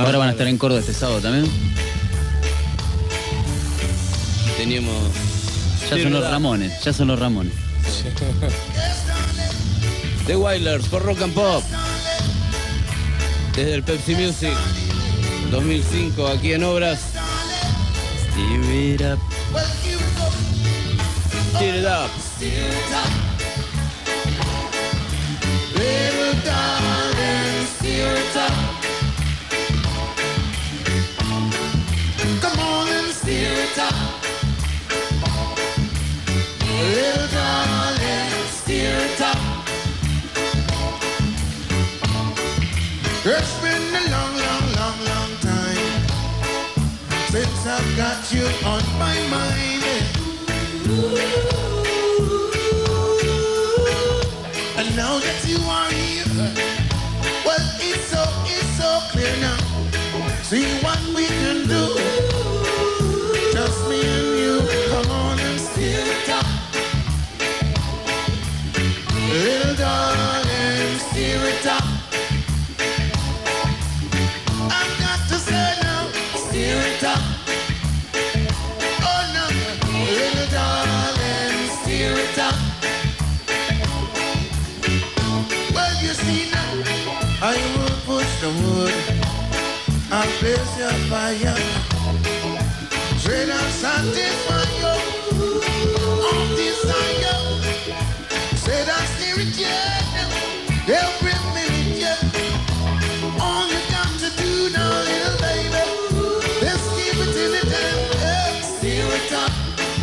Ahora van a estar en Córdoba este sábado también. Teníamos... Ya son los Ramones. The Wailers por Rock and Pop. Desde el Pepsi Music 2005 aquí en Obras. Steer it up. Steer it up. Little darling, steer it up. Come on and steer it up. Little darling, steer it up. It's been a long, long, long, long time since I've got you on my mind. And now that you are here, well, it's so clear now. See what we can do. Just me and you. Come on and steer it up. Little darling, steer it up. I've got to say now, steer it up. Oh no, little darling, steer it up. Well, you see now, I will push the wood, I'll place your fire, straight up satisfy you, on desire. Said I steer it, yeah, every minute, yeah. All you got to do now, little baby, let's keep it in the damn, steer it up.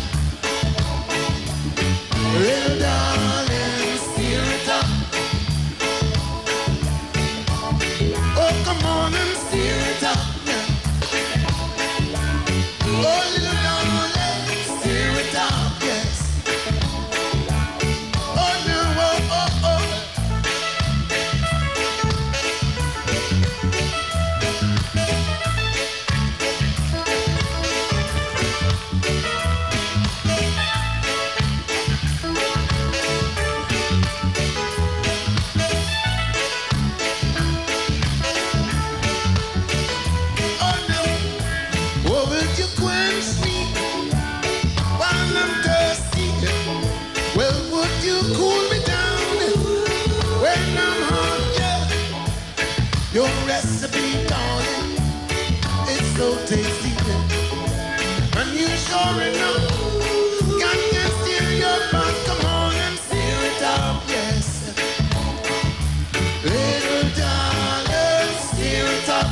Little darling, steer it up. Oh, come on and steer it up. Oh, little darling, steer it up, yes. Oh, no, oh, oh, oh. Your recipe, darling, it's so tasty. And you sure enough can steer your pot. Come on and steer it up, yes. Little darling, steer it up.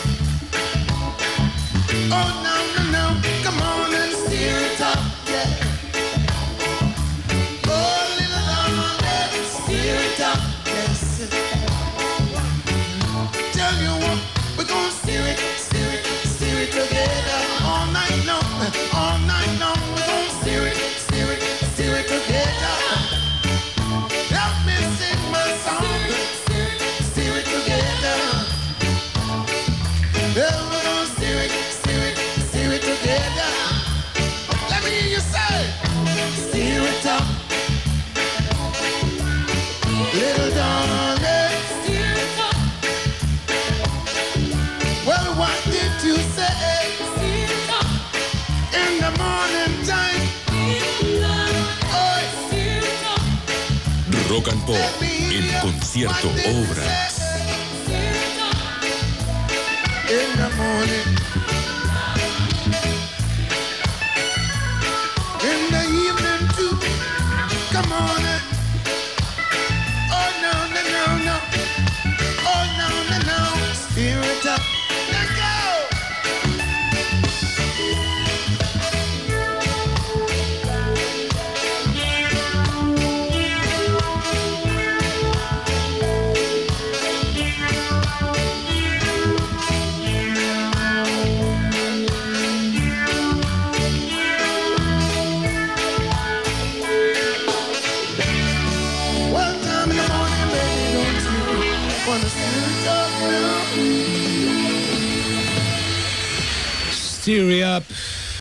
Oh, no, no, no, come on and steer it up, yeah. Oh, little darling, steer it up, yes. Tell you what, we're gonna steer it together all night long, all night long. We're gonna steer it together. Help me sing my song, steer it together. Yeah, we're gonna steer it together. Let me hear you say, steer it up, little darling. Well, what did you say in the morning time? Rock and Pop, el concierto Obras. In the morning, in the evening too. Come on. Oh no, no, no, no. Oh no, no, no. Steer it up. Let's go. One time in the morning, baby, don't you wanna steer it up now? Steer it up.